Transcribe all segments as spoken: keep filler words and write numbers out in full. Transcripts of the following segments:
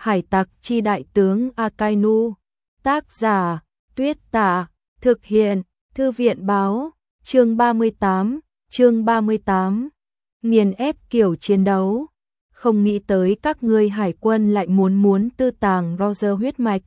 Hải tặc chi đại tướng Akainu. Tác giả, Tuyết Tả. Thực hiện, Thư viện báo. Chương ba mươi tám, chương ba mươi tám. Nghiền ép kiểu chiến đấu. Không nghĩ tới các ngươi hải quân lại muốn muốn tư tàng Roger huyết mạch.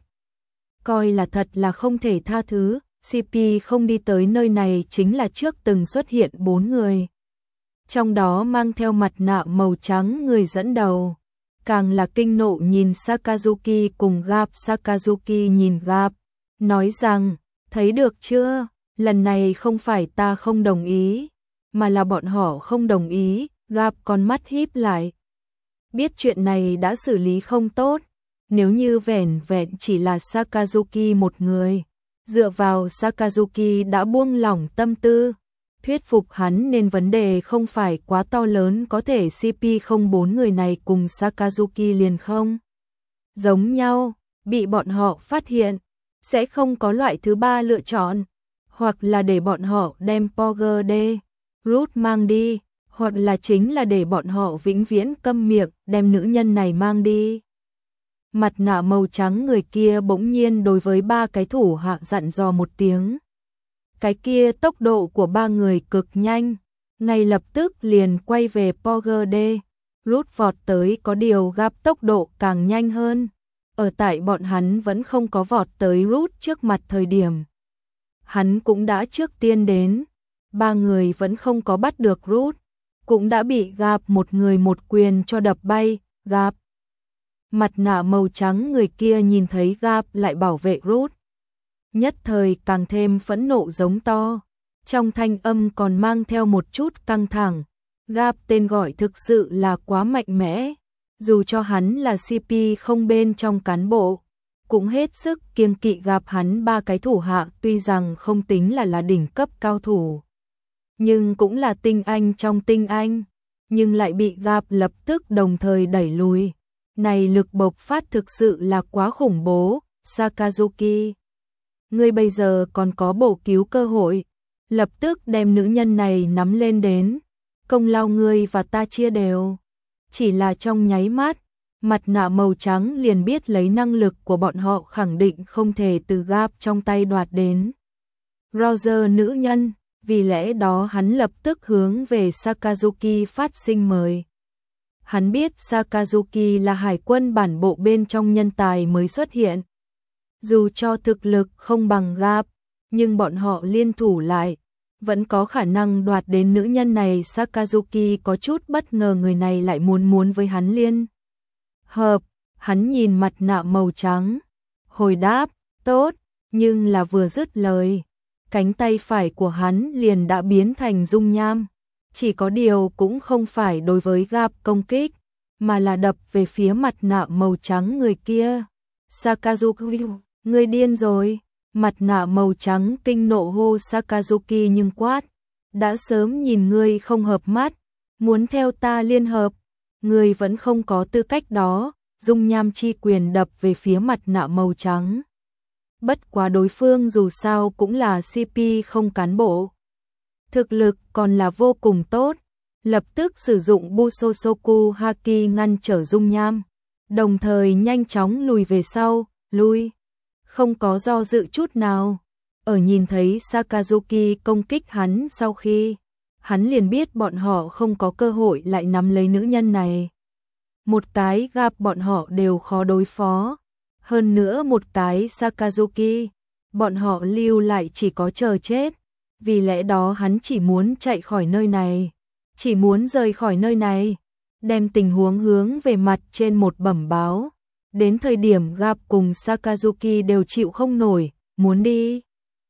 Coi là thật là không thể tha thứ, xê pê không đi tới nơi này chính là trước từng xuất hiện bốn người. Trong đó mang theo mặt nạ màu trắng người dẫn đầu. Càng là kinh nộ nhìn Sakazuki cùng Garp. Sakazuki nhìn Garp, nói rằng, thấy được chưa, lần này không phải ta không đồng ý, mà là bọn họ không đồng ý. Garp con mắt híp lại. Biết chuyện này đã xử lý không tốt, nếu như vẻn vẹn chỉ là Sakazuki một người, dựa vào Sakazuki đã buông lỏng tâm tư, thuyết phục hắn nên vấn đề không phải quá to lớn, có thể xê pê không bốn người này cùng Sakazuki liền không giống nhau, bị bọn họ phát hiện, sẽ không có loại thứ ba lựa chọn, hoặc là để bọn họ đem Porger de Root mang đi, hoặc là chính là để bọn họ vĩnh viễn câm miệng, đem nữ nhân này mang đi. Mặt nạ màu trắng người kia bỗng nhiên đối với ba cái thủ hạ dặn dò một tiếng. Cái kia tốc độ của ba người cực nhanh, ngay lập tức liền quay về Porger de Root vọt tới, có điều Garp tốc độ càng nhanh hơn. Ở tại bọn hắn vẫn không có vọt tới Root trước mặt thời điểm, hắn cũng đã trước tiên đến. Ba người vẫn không có bắt được Root, cũng đã bị Garp một người một quyền cho đập bay. Garp, mặt nạ màu trắng người kia nhìn thấy Garp lại bảo vệ Root, nhất thời càng thêm phẫn nộ giống to, trong thanh âm còn mang theo một chút căng thẳng. Garp tên gọi thực sự là quá mạnh mẽ, dù cho hắn là xê pê không bên trong cán bộ, cũng hết sức kiêng kỵ Garp. Hắn ba cái thủ hạ tuy rằng không tính là là đỉnh cấp cao thủ, nhưng cũng là tinh anh trong tinh anh, nhưng lại bị Garp lập tức đồng thời đẩy lùi. Này lực bộc phát thực sự là quá khủng bố. Sakazuki, ngươi bây giờ còn có bổ cứu cơ hội, lập tức đem nữ nhân này nắm lên đến, công lao ngươi và ta chia đều. Chỉ là trong nháy mắt, mặt nạ màu trắng liền biết lấy năng lực của bọn họ khẳng định không thể từ Garp trong tay đoạt đến Roger nữ nhân, vì lẽ đó hắn lập tức hướng về Sakazuki phát sinh mời. Hắn biết Sakazuki là hải quân bản bộ bên trong nhân tài mới xuất hiện. Dù cho thực lực không bằng Garp, nhưng bọn họ liên thủ lại, vẫn có khả năng đoạt đến nữ nhân này. Sakazuki có chút bất ngờ người này lại muốn muốn với hắn liên hợp. Hắn nhìn mặt nạ màu trắng, hồi đáp, tốt, nhưng là vừa dứt lời, cánh tay phải của hắn liền đã biến thành dung nham. Chỉ có điều cũng không phải đối với Garp công kích, mà là đập về phía mặt nạ màu trắng người kia. Sakazuki, ngươi điên rồi. Mặt nạ màu trắng kinh nộ hô Sakazuki nhưng quát, đã sớm nhìn ngươi không hợp mắt, muốn theo ta liên hợp, ngươi vẫn không có tư cách đó. Dung nham chi quyền đập về phía mặt nạ màu trắng. Bất quá đối phương dù sao cũng là xê pê không cán bộ, thực lực còn là vô cùng tốt, lập tức sử dụng Busosoku Haki ngăn trở dung nham, đồng thời nhanh chóng lùi về sau, lui, không có do dự chút nào. Ở nhìn thấy Sakazuki công kích hắn sau khi, hắn liền biết bọn họ không có cơ hội lại nắm lấy nữ nhân này. Một cái Garp bọn họ đều khó đối phó, hơn nữa một cái Sakazuki, bọn họ lưu lại chỉ có chờ chết. Vì lẽ đó hắn chỉ muốn chạy khỏi nơi này, chỉ muốn rời khỏi nơi này, đem tình huống hướng về mặt trên một bẩm báo. Đến thời điểm Garp cùng Sakazuki đều chịu không nổi, muốn đi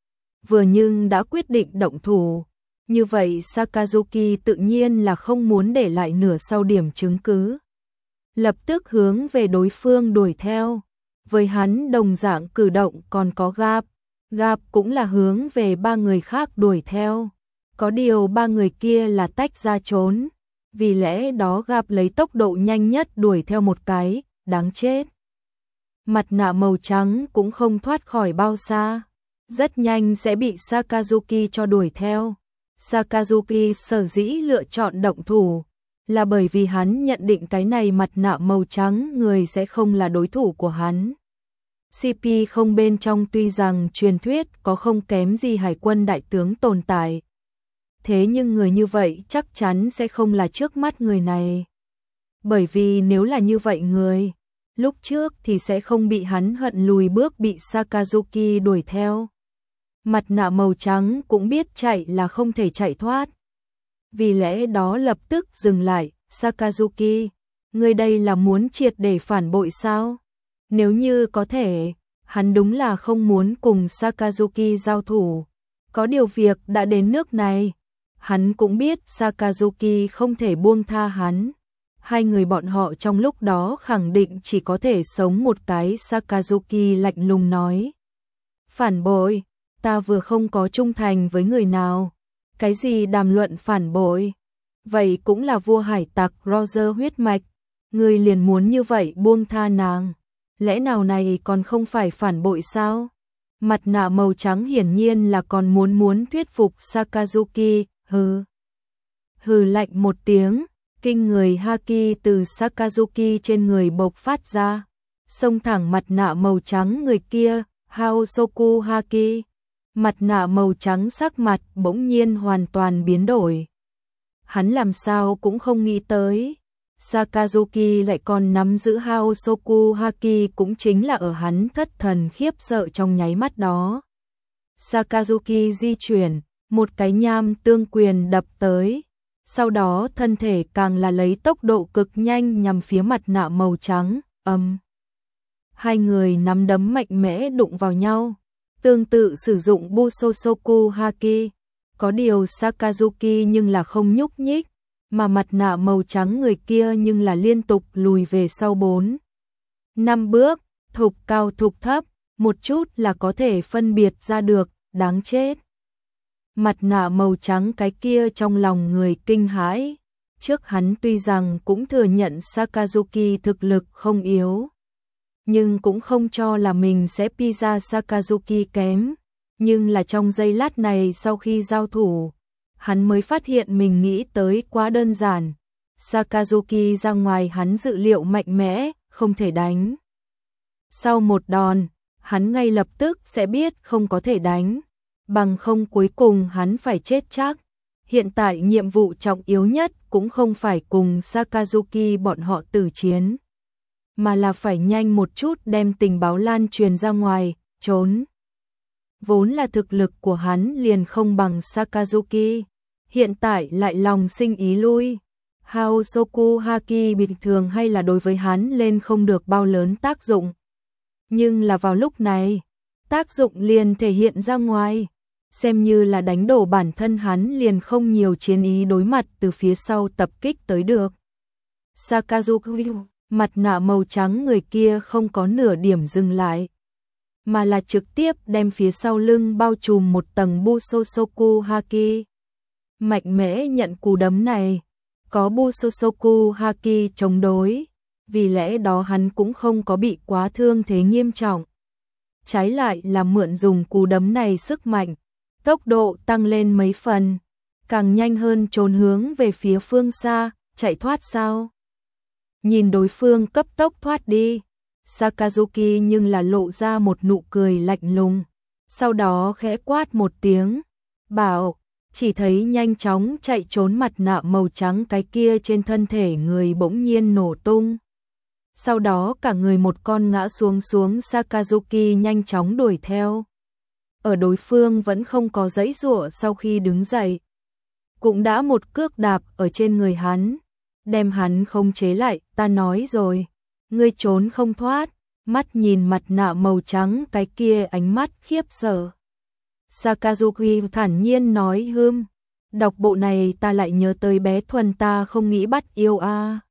vừa nhưng đã quyết định động thủ. Như vậy Sakazuki tự nhiên là không muốn để lại nửa sau điểm chứng cứ, lập tức hướng về đối phương đuổi theo. Với hắn đồng dạng cử động còn có Garp. Garp cũng là hướng về ba người khác đuổi theo, có điều ba người kia là tách ra trốn, vì lẽ đó Garp lấy tốc độ nhanh nhất đuổi theo một cái, đáng chết. Mặt nạ màu trắng cũng không thoát khỏi bao xa, rất nhanh sẽ bị Sakazuki cho đuổi theo. Sakazuki sở dĩ lựa chọn động thủ, là bởi vì hắn nhận định cái này mặt nạ màu trắng người sẽ không là đối thủ của hắn. xê pê không bên trong tuy rằng truyền thuyết có không kém gì hải quân đại tướng tồn tại. Thế nhưng người như vậy chắc chắn sẽ không là trước mắt người này. Bởi vì nếu là như vậy người, lúc trước thì sẽ không bị hắn hận lùi bước bị Sakazuki đuổi theo. Mặt nạ màu trắng cũng biết chạy là không thể chạy thoát. Vì lẽ đó lập tức dừng lại, Sakazuki, người đây là muốn triệt để phản bội sao? Nếu như có thể, hắn đúng là không muốn cùng Sakazuki giao thủ. Có điều việc đã đến nước này, hắn cũng biết Sakazuki không thể buông tha hắn. Hai người bọn họ trong lúc đó khẳng định chỉ có thể sống một cái. Sakazuki lạnh lùng nói. Phản bội, ta vừa không có trung thành với người nào. Cái gì đàm luận phản bội? Vậy cũng là vua hải tặc Roger huyết mạch. Người liền muốn như vậy buông tha nàng. Lẽ nào này còn không phải phản bội sao? Mặt nạ màu trắng hiển nhiên là còn muốn muốn thuyết phục Sakazuki. Hừ. Hừ lạnh một tiếng. Kinh người haki từ Sakazuki trên người bộc phát ra, xông thẳng mặt nạ màu trắng người kia, Haosoku haki. Mặt nạ màu trắng sắc mặt bỗng nhiên hoàn toàn biến đổi. Hắn làm sao cũng không nghĩ tới, Sakazuki lại còn nắm giữ Haosoku haki, cũng chính là ở hắn thất thần khiếp sợ trong nháy mắt đó. Sakazuki di chuyển, một cái nham tương quyền đập tới. Sau đó thân thể càng là lấy tốc độ cực nhanh nhằm phía mặt nạ màu trắng, ầm. Hai người nắm đấm mạnh mẽ đụng vào nhau, tương tự sử dụng Busosoku haki. Có điều Sakazuki nhưng là không nhúc nhích, mà mặt nạ màu trắng người kia nhưng là liên tục lùi về sau bốn năm bước, thục cao thục thấp, một chút là có thể phân biệt ra được, đáng chết. Mặt nạ màu trắng cái kia trong lòng người kinh hãi, trước hắn tuy rằng cũng thừa nhận Sakazuki thực lực không yếu, nhưng cũng không cho là mình sẽ pi ra Sakazuki kém, nhưng là trong giây lát này sau khi giao thủ, hắn mới phát hiện mình nghĩ tới quá đơn giản, Sakazuki ra ngoài hắn dự liệu mạnh mẽ, không thể đánh. Sau một đòn, hắn ngay lập tức sẽ biết không có thể đánh. Bằng không cuối cùng hắn phải chết chắc. Hiện tại nhiệm vụ trọng yếu nhất cũng không phải cùng Sakazuki bọn họ tử chiến, mà là phải nhanh một chút đem tình báo lan truyền ra ngoài, trốn. Vốn là thực lực của hắn liền không bằng Sakazuki, hiện tại lại lòng sinh ý lui. Haosoku haki bình thường hay là đối với hắn lên không được bao lớn tác dụng. Nhưng là vào lúc này, tác dụng liền thể hiện ra ngoài. Xem như là đánh đổ bản thân hắn liền không nhiều chiến ý đối mặt từ phía sau tập kích tới được. Sakazuki, mặt nạ màu trắng người kia không có nửa điểm dừng lại, mà là trực tiếp đem phía sau lưng bao trùm một tầng Busosoku haki. Mạnh mẽ nhận cú đấm này, có Busosoku haki chống đối, vì lẽ đó hắn cũng không có bị quá thương thế nghiêm trọng. Trái lại là mượn dùng cú đấm này sức mạnh, tốc độ tăng lên mấy phần, càng nhanh hơn trốn hướng về phía phương xa, chạy thoát sao? Nhìn đối phương cấp tốc thoát đi, Sakazuki nhưng là lộ ra một nụ cười lạnh lùng, sau đó khẽ quát một tiếng, bảo, chỉ thấy nhanh chóng chạy trốn mặt nạ màu trắng cái kia trên thân thể người bỗng nhiên nổ tung. Sau đó cả người một con ngã xuống xuống Sakazuki nhanh chóng đuổi theo. Ở đối phương vẫn không có giãy giụa sau khi đứng dậy, cũng đã một cước đạp ở trên người hắn, đem hắn không chế lại, ta nói rồi, ngươi trốn không thoát, mắt nhìn mặt nạ màu trắng cái kia ánh mắt khiếp sợ. Sakazuki thản nhiên nói hưm, đọc bộ này ta lại nhớ tới bé Thuần ta không nghĩ bắt yêu a.